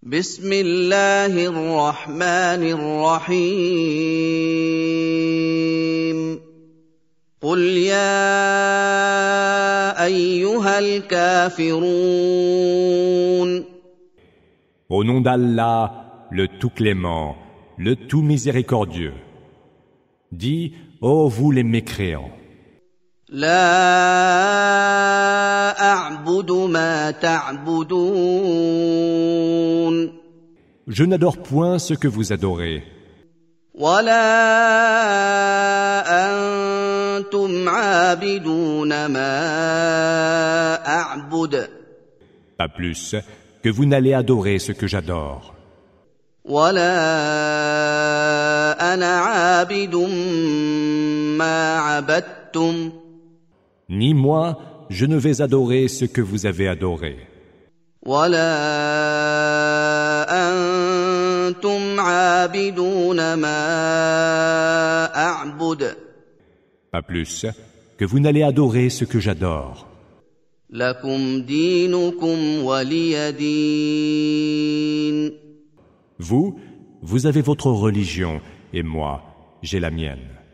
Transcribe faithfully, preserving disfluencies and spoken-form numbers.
بسم الله الرحمن الرحيم قل يا أيها الكافرون Au nom d'Allah, le tout clément, le tout miséricordieux. Dis, ô vous les mécréants, لا أعبد ما تعبدون je n'adore point ce que vous adorez, ولا أنتم عابدون ما أعبد pas plus que vous n'allez adorer ce que j'adore, ولا أنا عابد ما عبدتم ni moi je ne vais adorer ce que vous avez adoré, ولا أنتم عابدون ما أعبد pas plus que vous n'allez adorer ce que j'adore. لكم دينكم ولي دين Vous, vous avez votre religion, et moi, j'ai la mienne.